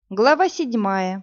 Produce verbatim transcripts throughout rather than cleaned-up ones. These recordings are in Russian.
Глава седьмая.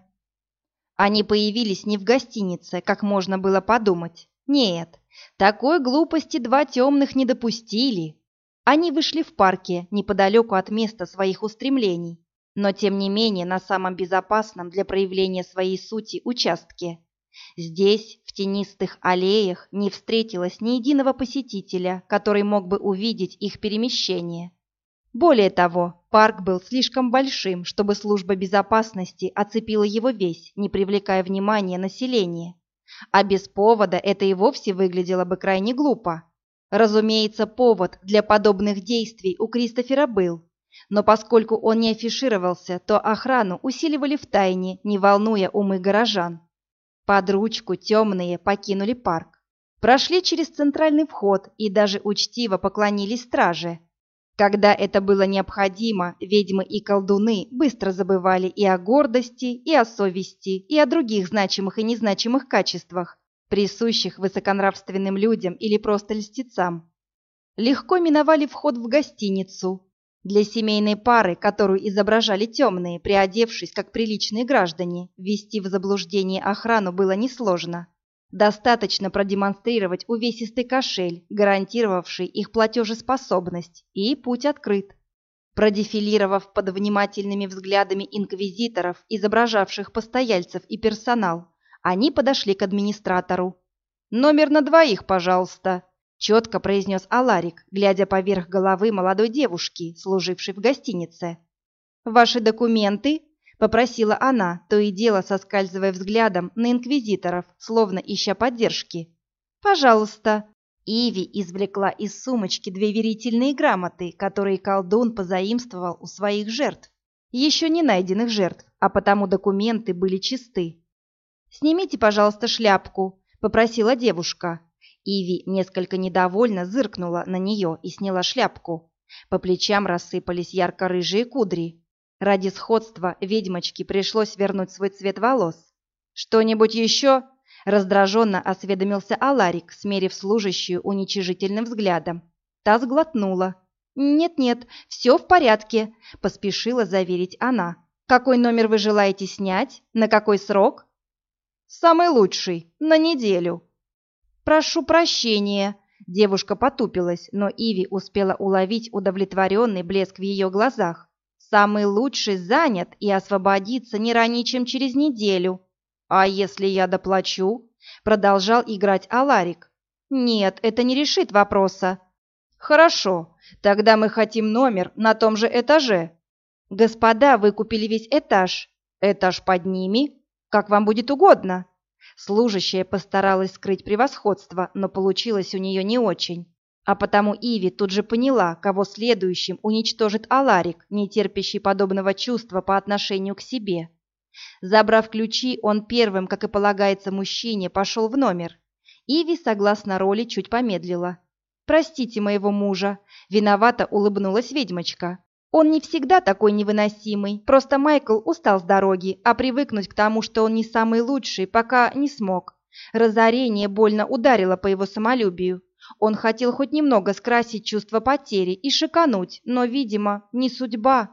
Они появились не в гостинице, как можно было подумать. Нет, такой глупости два темных не допустили. Они вышли в парке, неподалеку от места своих устремлений, но тем не менее на самом безопасном для проявления своей сути участке. Здесь, в тенистых аллеях, не встретилось ни единого посетителя, который мог бы увидеть их перемещение. Более того, парк был слишком большим, чтобы служба безопасности оцепила его весь, не привлекая внимания населения. А без повода это и вовсе выглядело бы крайне глупо. Разумеется, повод для подобных действий у Кристофера был, но поскольку он не афишировался, то охрану усиливали втайне, не волнуя умы горожан. Под ручку темные покинули парк, прошли через центральный вход и даже учтиво поклонились страже. Когда это было необходимо, ведьмы и колдуны быстро забывали и о гордости, и о совести, и о других значимых и незначимых качествах, присущих высоконравственным людям или просто льстецам. Легко миновали вход в гостиницу. Для семейной пары, которую изображали темные, приодевшись как приличные граждане, ввести в заблуждение охрану было несложно. Достаточно продемонстрировать увесистый кошель, гарантировавший их платежеспособность, и путь открыт. Продефилировав под внимательными взглядами инквизиторов, изображавших постояльцев и персонал, они подошли к администратору. «Номер на двоих, пожалуйста», — четко произнес Аларик, глядя поверх головы молодой девушки, служившей в гостинице. «Ваши документы?» — попросила она, то и дело соскальзывая взглядом на инквизиторов, словно ища поддержки. «Пожалуйста». Иви извлекла из сумочки две верительные грамоты, которые колдун позаимствовал у своих жертв. Еще не найденных жертв, а потому документы были чисты. «Снимите, пожалуйста, шляпку», — попросила девушка. Иви несколько недовольно зыркнула на нее и сняла шляпку. По плечам рассыпались ярко-рыжие кудри. Ради сходства ведьмочке пришлось вернуть свой цвет волос. «Что-нибудь еще?» — раздраженно осведомился Аларик, смерив служащую уничижительным взглядом. Та сглотнула. «Нет-нет, все в порядке», — поспешила заверить она. «Какой номер вы желаете снять? На какой срок?» «Самый лучший, на неделю». «Прошу прощения», — девушка потупилась, но Иви успела уловить удовлетворенный блеск в ее глазах. «Самый лучший занят и освободится не ранее, чем через неделю». «А если я доплачу?» — продолжал играть Аларик. «Нет, это не решит вопроса». «Хорошо, тогда мы хотим номер на том же этаже». «Господа, вы купили весь этаж». «Этаж под ними? Как вам будет угодно». Служащая постаралась скрыть превосходство, но получилось у нее не очень. А потому Иви тут же поняла, кого следующим уничтожит Аларик, не терпящий подобного чувства по отношению к себе. Забрав ключи, он первым, как и полагается мужчине, пошел в номер. Иви, согласно роли, чуть помедлила. «Простите моего мужа», — виновато улыбнулась ведьмочка. «Он не всегда такой невыносимый, просто Майкл устал с дороги, а привыкнуть к тому, что он не самый лучший, пока не смог. Разорение больно ударило по его самолюбию. Он хотел хоть немного скрасить чувство потери и шикануть, но, видимо, не судьба».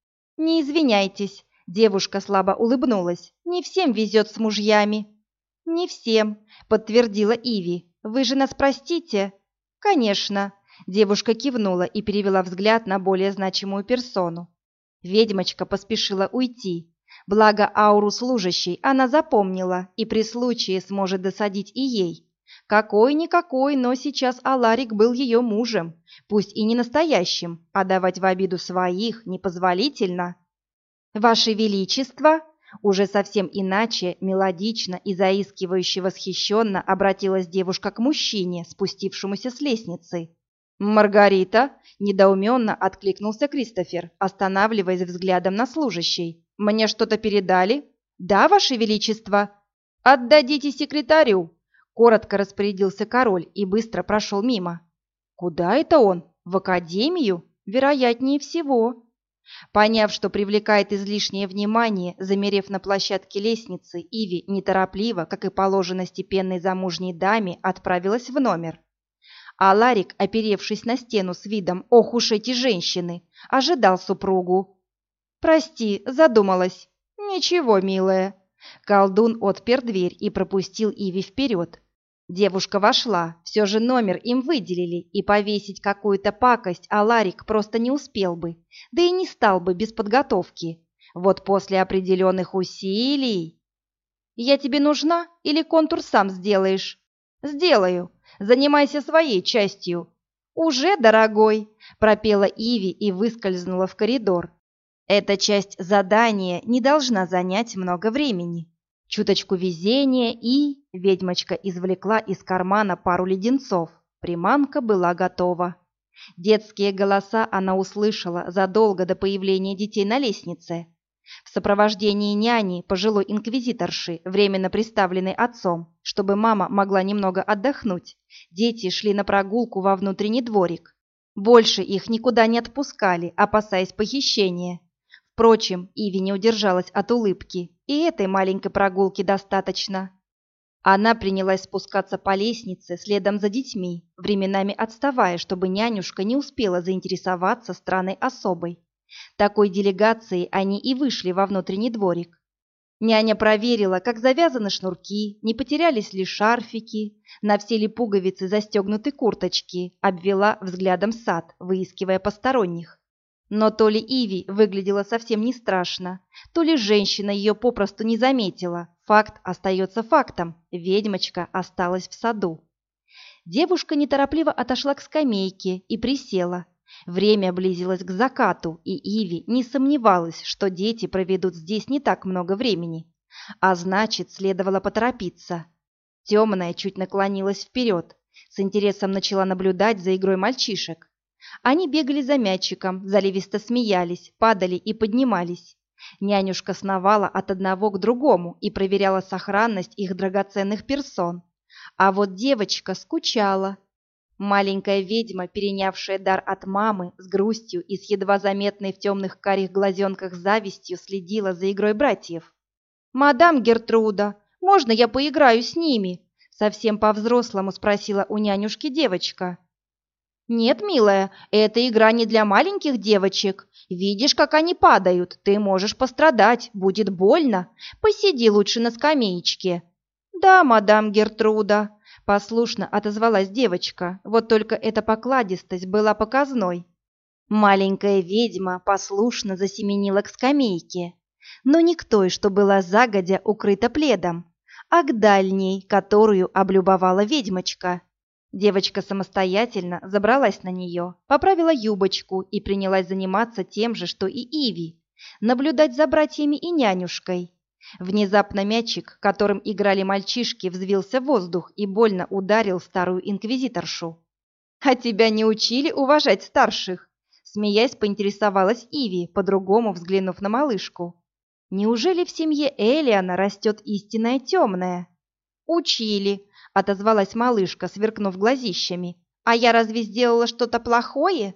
«Не извиняйтесь», — девушка слабо улыбнулась. «Не всем везет с мужьями». «Не всем», — подтвердила Иви. «Вы же нас простите?» «Конечно», — девушка кивнула и перевела взгляд на более значимую персону. Ведьмочка поспешила уйти. Благо ауру служащей она запомнила и при случае сможет досадить и ей. Какой-никакой, но сейчас Аларик был ее мужем, пусть и не настоящим, а давать в обиду своих непозволительно. «Ваше Величество!» Уже совсем иначе, мелодично и заискивающе восхищенно обратилась девушка к мужчине, спустившемуся с лестницы. «Маргарита!» – недоуменно откликнулся Кристофер, останавливаясь взглядом на служащей. «Мне что-то передали?» «Да, Ваше Величество!» «Отдадите секретарю!» – коротко распорядился король и быстро прошел мимо. «Куда это он? В академию? Вероятнее всего». Поняв, что привлекает излишнее внимание, замерев на площадке лестницы, Иви неторопливо, как и положено степенной замужней даме, отправилась в номер. А Ларик, оперевшись на стену с видом «Ох уж эти женщины!», ожидал супругу. «Прости, задумалась». «Ничего, милая». Колдун отпер дверь и пропустил Иви вперед. Девушка вошла, все же номер им выделили, и повесить какую-то пакость Аларик просто не успел бы, да и не стал бы без подготовки. Вот после определенных усилий... «Я тебе нужна или контур сам сделаешь?» «Сделаю. Занимайся своей частью». «Уже, дорогой», — пропела Иви и выскользнула в коридор. Эта часть задания не должна занять много времени. Чуточку везения и... Ведьмочка извлекла из кармана пару леденцов. Приманка была готова. Детские голоса она услышала задолго до появления детей на лестнице. В сопровождении няни, пожилой инквизиторши, временно приставленной отцом, чтобы мама могла немного отдохнуть, дети шли на прогулку во внутренний дворик. Больше их никуда не отпускали, опасаясь похищения. Впрочем, Иви не удержалась от улыбки, и этой маленькой прогулки достаточно. Она принялась спускаться по лестнице следом за детьми, временами отставая, чтобы нянюшка не успела заинтересоваться странной особой. Такой делегацией они и вышли во внутренний дворик. Няня проверила, как завязаны шнурки, не потерялись ли шарфики, на все ли пуговицы застегнуты курточки, обвела взглядом сад, выискивая посторонних. Но то ли Иви выглядела совсем не страшно, то ли женщина ее попросту не заметила. Факт остается фактом, ведьмочка осталась в саду. Девушка неторопливо отошла к скамейке и присела. Время близилось к закату, и Иви не сомневалась, что дети проведут здесь не так много времени. А значит, следовало поторопиться. Темная чуть наклонилась вперед, с интересом начала наблюдать за игрой мальчишек. Они бегали за мячиком, заливисто смеялись, падали и поднимались. Нянюшка сновала от одного к другому и проверяла сохранность их драгоценных персон. А вот девочка скучала. Маленькая ведьма, перенявшая дар от мамы, с грустью и с едва заметной в темных карих глазенках завистью следила за игрой братьев. «Мадам Гертруда, можно я поиграю с ними?» Совсем по-взрослому спросила у нянюшки девочка. «Нет, милая, эта игра не для маленьких девочек. Видишь, как они падают, ты можешь пострадать, будет больно. Посиди лучше на скамеечке». «Да, мадам Гертруда», — послушно отозвалась девочка, вот только эта покладистость была показной. Маленькая ведьма послушно засеменила к скамейке, но не к той, что была загодя укрыта пледом, а к дальней, которую облюбовала ведьмочка. Девочка самостоятельно забралась на нее, поправила юбочку и принялась заниматься тем же, что и Иви, наблюдать за братьями и нянюшкой. Внезапно мячик, которым играли мальчишки, взвился в воздух и больно ударил старую инквизиторшу. «А тебя не учили уважать старших?» Смеясь, поинтересовалась Иви, по-другому взглянув на малышку. «Неужели в семье Элиана растет истинная темная?» «Учили», — отозвалась малышка, сверкнув глазищами. «А я разве сделала что-то плохое?»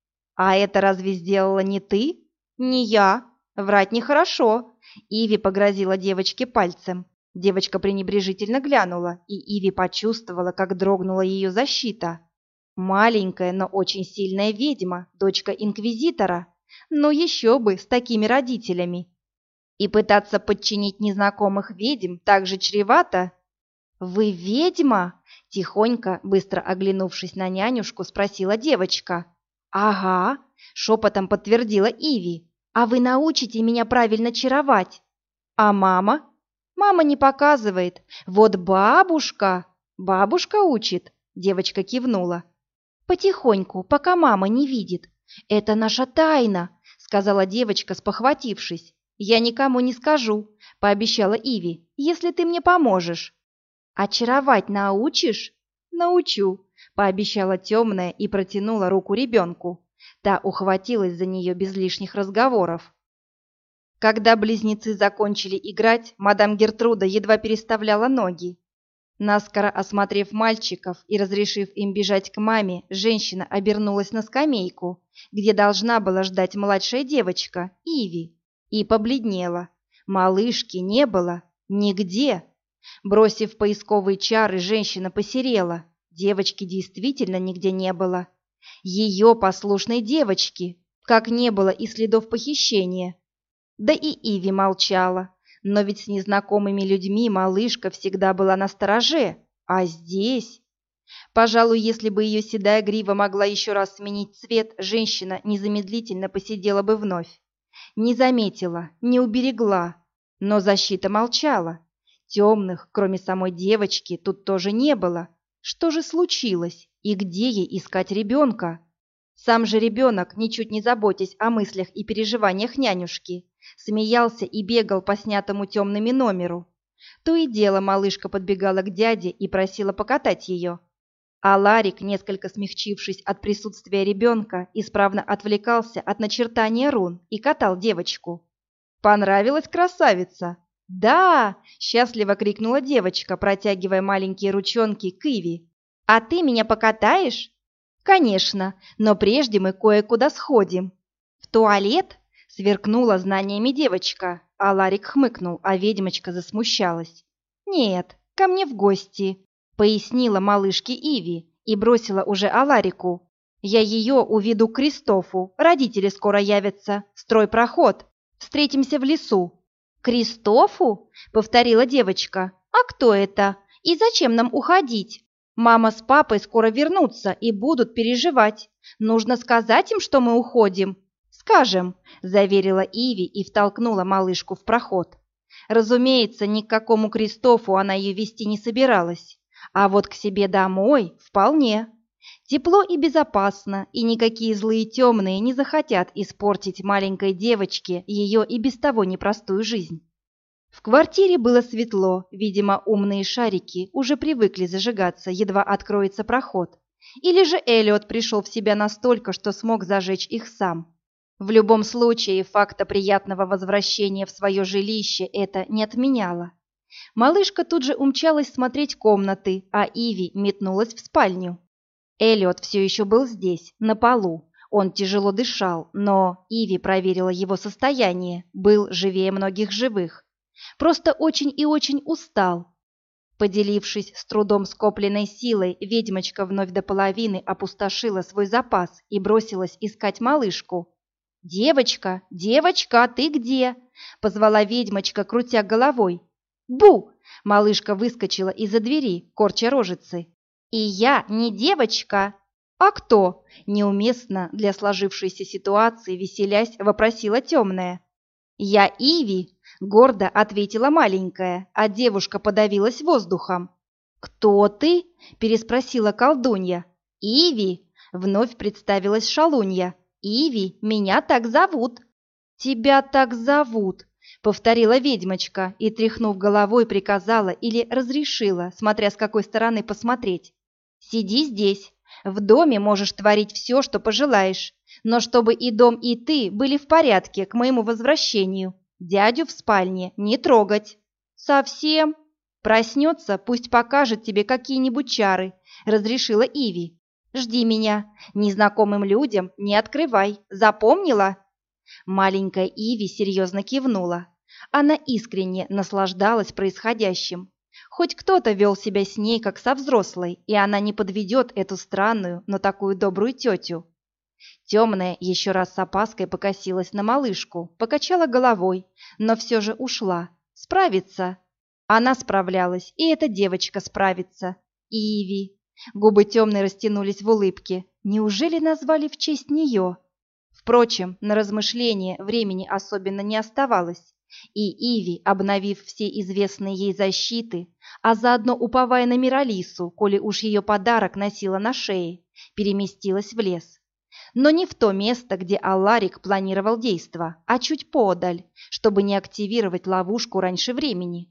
«А это разве сделала не ты?» «Не я. Врать нехорошо». Иви погрозила девочке пальцем. Девочка пренебрежительно глянула, и Иви почувствовала, как дрогнула ее защита. Маленькая, но очень сильная ведьма, дочка инквизитора. Но еще бы, с такими родителями. И пытаться подчинить незнакомых ведьм так же чревато. «Вы ведьма?» – тихонько, быстро оглянувшись на нянюшку, спросила девочка. «Ага», – шепотом подтвердила Иви. «А вы научите меня правильно чаровать?» «А мама?» «Мама не показывает. Вот бабушка!» «Бабушка учит», – девочка кивнула. «Потихоньку, пока мама не видит. Это наша тайна», – сказала девочка, спохватившись. «Я никому не скажу», – пообещала Иви, – «если ты мне поможешь». «Очаровать научишь?» «Научу», — пообещала темная и протянула руку ребенку. Та ухватилась за нее без лишних разговоров. Когда близнецы закончили играть, мадам Гертруда едва переставляла ноги. Наскоро осмотрев мальчиков и разрешив им бежать к маме, женщина обернулась на скамейку, где должна была ждать младшая девочка, Иви, и побледнела. Малышки не было нигде. Бросив поисковые чары, женщина посерела. Девочки действительно нигде не было. Ее послушной девочки, как не было и следов похищения. Да и Иви молчала. Но ведь с незнакомыми людьми малышка всегда была настороже, а здесь... Пожалуй, если бы ее седая грива могла еще раз сменить цвет, женщина незамедлительно посидела бы вновь. Не заметила, не уберегла, но защита молчала. Темных, кроме самой девочки, тут тоже не было. Что же случилось и где ей искать ребенка? Сам же ребенок, ничуть не заботясь о мыслях и переживаниях нянюшки, смеялся и бегал по снятому темными номеру. То и дело малышка подбегала к дяде и просила покатать ее. А Ларик, несколько смягчившись от присутствия ребенка, исправно отвлекался от начертания рун и катал девочку. «Понравилась красавица?» «Да!» – счастливо крикнула девочка, протягивая маленькие ручонки к Иви. «А ты меня покатаешь?» «Конечно, но прежде мы кое-куда сходим». «В туалет?» – сверкнула знаниями девочка, а Ларик хмыкнул, а ведьмочка засмущалась. «Нет, ко мне в гости», — пояснила малышке Иви и бросила уже Аларику. «Я ее уведу к Кристофу, родители скоро явятся, строй проход, встретимся в лесу». «Кристофу?» — повторила девочка. «А кто это? И зачем нам уходить? Мама с папой скоро вернутся и будут переживать. Нужно сказать им, что мы уходим». «Скажем», — заверила Иви и втолкнула малышку в проход. Разумеется, ни к какому Кристофу она ее вести не собиралась. А вот к себе домой вполне. Тепло и безопасно, и никакие злые темные не захотят испортить маленькой девочке ее и без того непростую жизнь. В квартире было светло, видимо, умные шарики уже привыкли зажигаться, едва откроется проход. Или же Эллиот пришел в себя настолько, что смог зажечь их сам. В любом случае, факта приятного возвращения в свое жилище это не отменяло. Малышка тут же умчалась смотреть комнаты, а Иви метнулась в спальню. Эллиот все еще был здесь, на полу. Он тяжело дышал, но Иви проверила его состояние, был живее многих живых. Просто очень и очень устал. Поделившись с трудом скопленной силой, ведьмочка вновь до половины опустошила свой запас и бросилась искать малышку. «Девочка, девочка, ты где?» — позвала ведьмочка, крутя головой. «Бу!» — малышка выскочила из-за двери, корча рожицы. «И я не девочка!» «А кто?» — неуместно для сложившейся ситуации, веселясь, вопросила темная. «Я Иви!» — гордо ответила маленькая, а девушка подавилась воздухом. «Кто ты?» — переспросила колдунья. «Иви!» — вновь представилась шалунья. «Иви, меня так зовут». «Тебя так зовут», — повторила ведьмочка и, тряхнув головой, приказала или разрешила, смотря с какой стороны посмотреть. «Сиди здесь. В доме можешь творить все, что пожелаешь, но чтобы и дом, и ты были в порядке к моему возвращению. Дядю в спальне не трогать». «Совсем?» «Проснется, пусть покажет тебе какие-нибудь чары», — разрешила Иви. «Жди меня. Незнакомым людям не открывай. Запомнила?» Маленькая Иви серьезно кивнула. Она искренне наслаждалась происходящим. Хоть кто-то вел себя с ней, как со взрослой, и она не подведет эту странную, но такую добрую тетю. Темная еще раз с опаской покосилась на малышку, покачала головой, но все же ушла. Справится. Она справлялась, и эта девочка справится. Иви. Губы темной растянулись в улыбке. Неужели назвали в честь нее? Впрочем, на размышление времени особенно не оставалось, и Иви, обновив все известные ей защиты, а заодно уповая на Миралису, коли уж ее подарок носила на шее, переместилась в лес. Но не в то место, где Алларик планировал действо, а чуть подаль, чтобы не активировать ловушку раньше времени.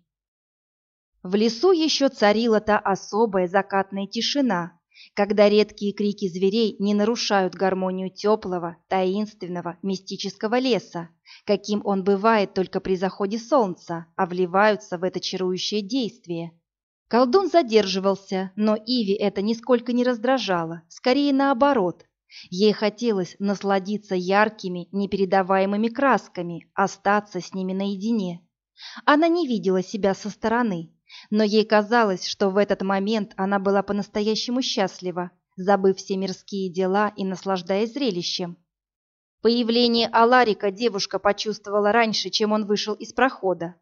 В лесу еще царила та особая закатная тишина, когда редкие крики зверей не нарушают гармонию теплого, таинственного, мистического леса, каким он бывает только при заходе солнца, а вливаются в это чарующее действие. Колдун задерживался, но Иви это нисколько не раздражало, скорее наоборот. Ей хотелось насладиться яркими, непередаваемыми красками, остаться с ними наедине. Она не видела себя со стороны, но ей казалось, что в этот момент она была по-настоящему счастлива, забыв все мирские дела и наслаждаясь зрелищем. Появление Аларика девушка почувствовала раньше, чем он вышел из прохода.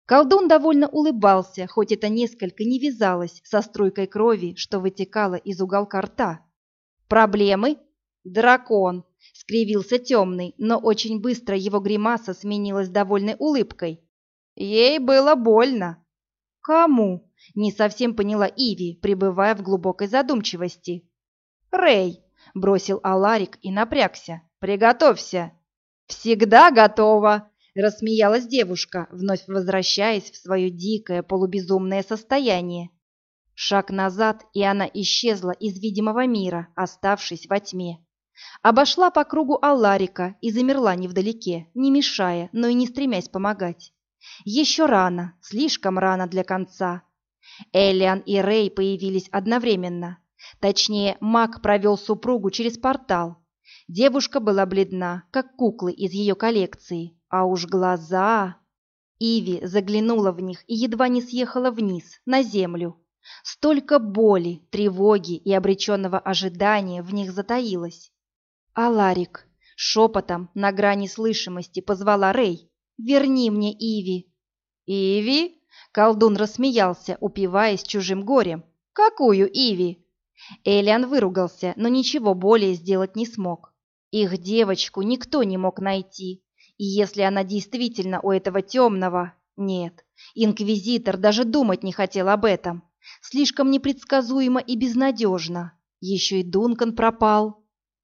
Колдун довольно улыбался, хоть это несколько не вязалось со струйкой крови, что вытекала из уголка рта. «Проблемы?» «Дракон!» — скривился темный, но очень быстро его гримаса сменилась довольной улыбкой. «Ей было больно». «Кому?» — не совсем поняла Иви, пребывая в глубокой задумчивости. «Рэй!» — бросил Аларик и напрягся. «Приготовься!» «Всегда готова!» — рассмеялась девушка, вновь возвращаясь в свое дикое полубезумное состояние. Шаг назад, и она исчезла из видимого мира, оставшись во тьме. Обошла по кругу Аларика и замерла невдалеке, не мешая, но и не стремясь помогать. Еще рано, слишком рано для конца. Элиан и Рэй появились одновременно. Точнее, маг провел супругу через портал. Девушка была бледна, как куклы из ее коллекции, а уж глаза... Иви заглянула в них и едва не съехала вниз, на землю. Столько боли, тревоги и обреченного ожидания в них затаилось. «Аларик!» — шепотом на грани слышимости позвала Рэй. «Верни мне Иви!» «Иви?» — колдун рассмеялся, упиваясь чужим горем. «Какую Иви?» Элиан выругался, но ничего более сделать не смог. Их девочку никто не мог найти. И если она действительно у этого темного... Нет, инквизитор даже думать не хотел об этом. Слишком непредсказуемо и безнадежно. Еще и Дункан пропал.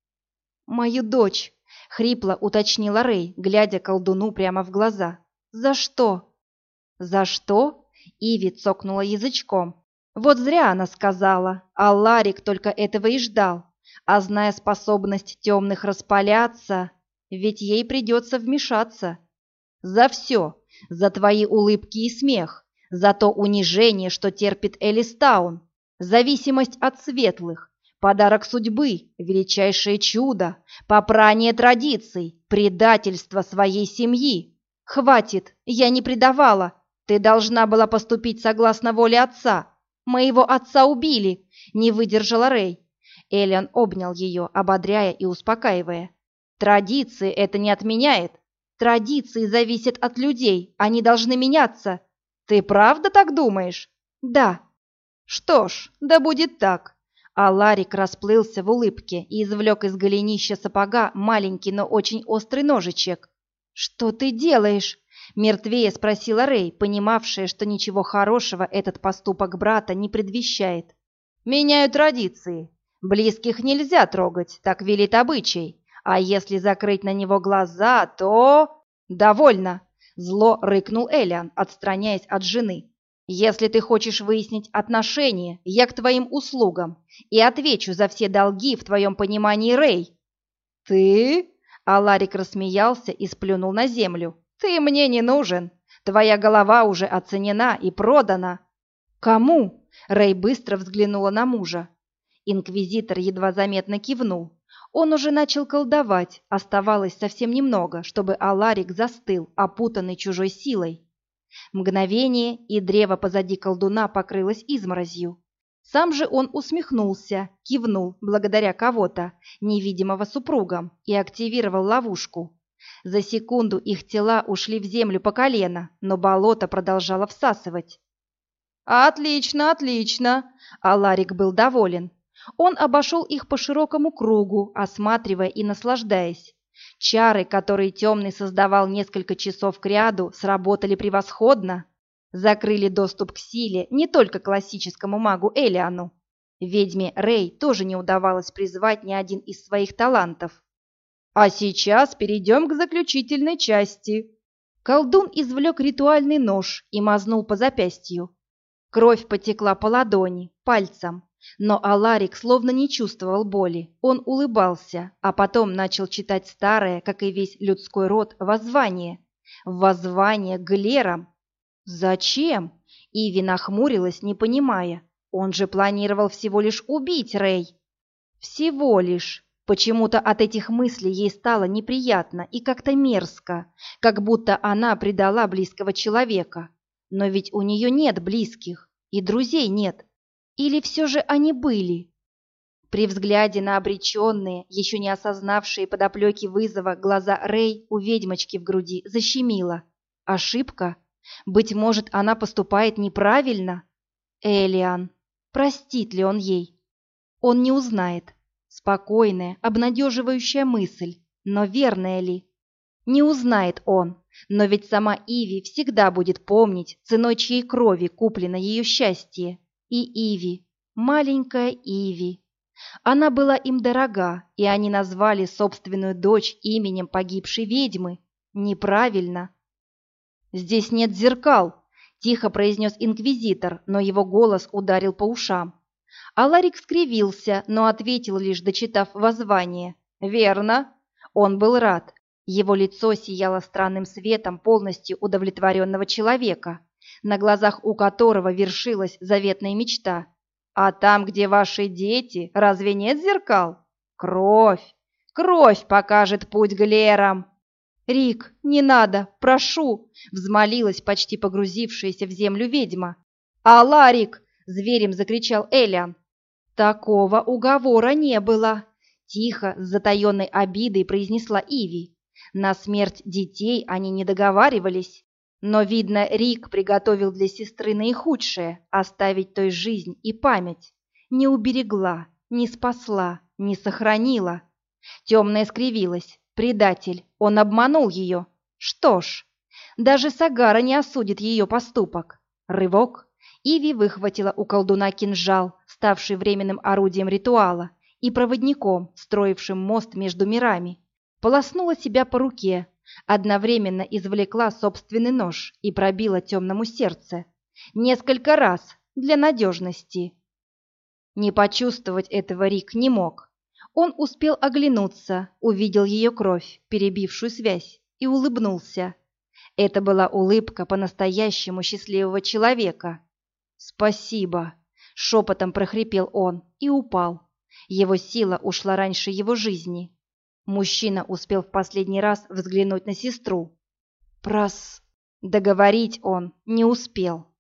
«Мою дочь», — хрипло уточнила Рэй, глядя колдуну прямо в глаза. «За что?» «За что?» — Иви цокнула язычком. Вот зря она сказала, а Ларик только этого и ждал. А зная способность темных распаляться, ведь ей придется вмешаться. За все, за твои улыбки и смех, за то унижение, что терпит Элистаун, зависимость от светлых, подарок судьбы, величайшее чудо, попрание традиций, предательство своей семьи. Хватит, я не предавала. Ты должна была поступить согласно воле отца. Моего отца убили, не выдержала Рэй. Элиан обнял ее, ободряя и успокаивая. Традиции это не отменяет. Традиции зависят от людей, они должны меняться. Ты правда так думаешь? Да. Что ж, да будет так. А Ларик расплылся в улыбке и извлек из голенища сапога маленький, но очень острый ножичек. «Что ты делаешь?» — мертвее спросила Рэй, понимавшая, что ничего хорошего этот поступок брата не предвещает. «Меняю традиции. Близких нельзя трогать, так велит обычай. А если закрыть на него глаза, то...» «Довольно!» — зло рыкнул Элиан, отстраняясь от жены. «Если ты хочешь выяснить отношения, я к твоим услугам и отвечу за все долги в твоем понимании, Рэй». «Ты?» — Аларик рассмеялся и сплюнул на землю. «Ты мне не нужен. Твоя голова уже оценена и продана». «Кому?» — Рэй быстро взглянула на мужа. Инквизитор едва заметно кивнул. Он уже начал колдовать, оставалось совсем немного, чтобы Аларик застыл, опутанный чужой силой. Мгновение, и древо позади колдуна покрылось изморозью. Сам же он усмехнулся, кивнул благодаря кого-то, невидимого супругам, и активировал ловушку. За секунду их тела ушли в землю по колено, но болото продолжало всасывать. «Отлично, отлично!» — Аларик был доволен. Он обошел их по широкому кругу, осматривая и наслаждаясь. Чары, которые темный создавал несколько часов кряду, сработали превосходно. Закрыли доступ к силе не только классическому магу Элиану. Ведьме Рэй тоже не удавалось призвать ни один из своих талантов. А сейчас перейдем к заключительной части. Колдун извлек ритуальный нож и мазнул по запястью. Кровь потекла по ладони, пальцам. Но Аларик словно не чувствовал боли. Он улыбался, а потом начал читать старое, как и весь людской род, воззвание. Воззвание к галерам. Зачем? Иви нахмурилась, не понимая. Он же планировал всего лишь убить Рэй. Всего лишь. Почему-то от этих мыслей ей стало неприятно и как-то мерзко, как будто она предала близкого человека. Но ведь у нее нет близких, и друзей нет. Или все же они были? При взгляде на обреченные, еще не осознавшие подоплеки вызова, глаза Рэй у ведьмочки в груди защемило. Ошибка? Быть может, она поступает неправильно? Элиан. Простит ли он ей? Он не узнает. Спокойная, обнадеживающая мысль, но верная ли? Не узнает он, но ведь сама Иви всегда будет помнить, ценой чьей крови куплено ее счастье. И Иви, маленькая Иви. Она была им дорога, и они назвали собственную дочь именем погибшей ведьмы. Неправильно. «Здесь нет зеркал», — тихо произнес инквизитор, но его голос ударил по ушам. Аларик скривился, но ответил, лишь дочитав воззвание. «Верно». Он был рад. Его лицо сияло странным светом полностью удовлетворенного человека, на глазах у которого вершилась заветная мечта. «А там, где ваши дети, разве нет зеркал? Кровь! Кровь покажет путь Глерам!» «Рик, не надо, прошу!» — взмолилась почти погрузившаяся в землю ведьма. «Аларик!» — зверем закричал Элиан. «Такого уговора не было!» — тихо, с затаенной обидой произнесла Иви. На смерть детей они не договаривались, но, видно, Рик приготовил для сестры наихудшее — оставить той жизнь и память. Не уберегла, не спасла, не сохранила. Темная скривилась. Предатель, он обманул ее. Что ж, даже Сагара не осудит ее поступок. Рывок. Иви выхватила у колдуна кинжал, ставший временным орудием ритуала, и проводником, строившим мост между мирами. Полоснула себя по руке, одновременно извлекла собственный нож и пробила темному сердце. Несколько раз, для надежности. Не почувствовать этого Рик не мог. Он успел оглянуться, увидел ее кровь, перебившую связь, и улыбнулся. Это была улыбка по-настоящему счастливого человека. «Спасибо», — шепотом прохрипел он и упал. Его сила ушла раньше его жизни. Мужчина успел в последний раз взглянуть на сестру. Прос... Договорить он не успел.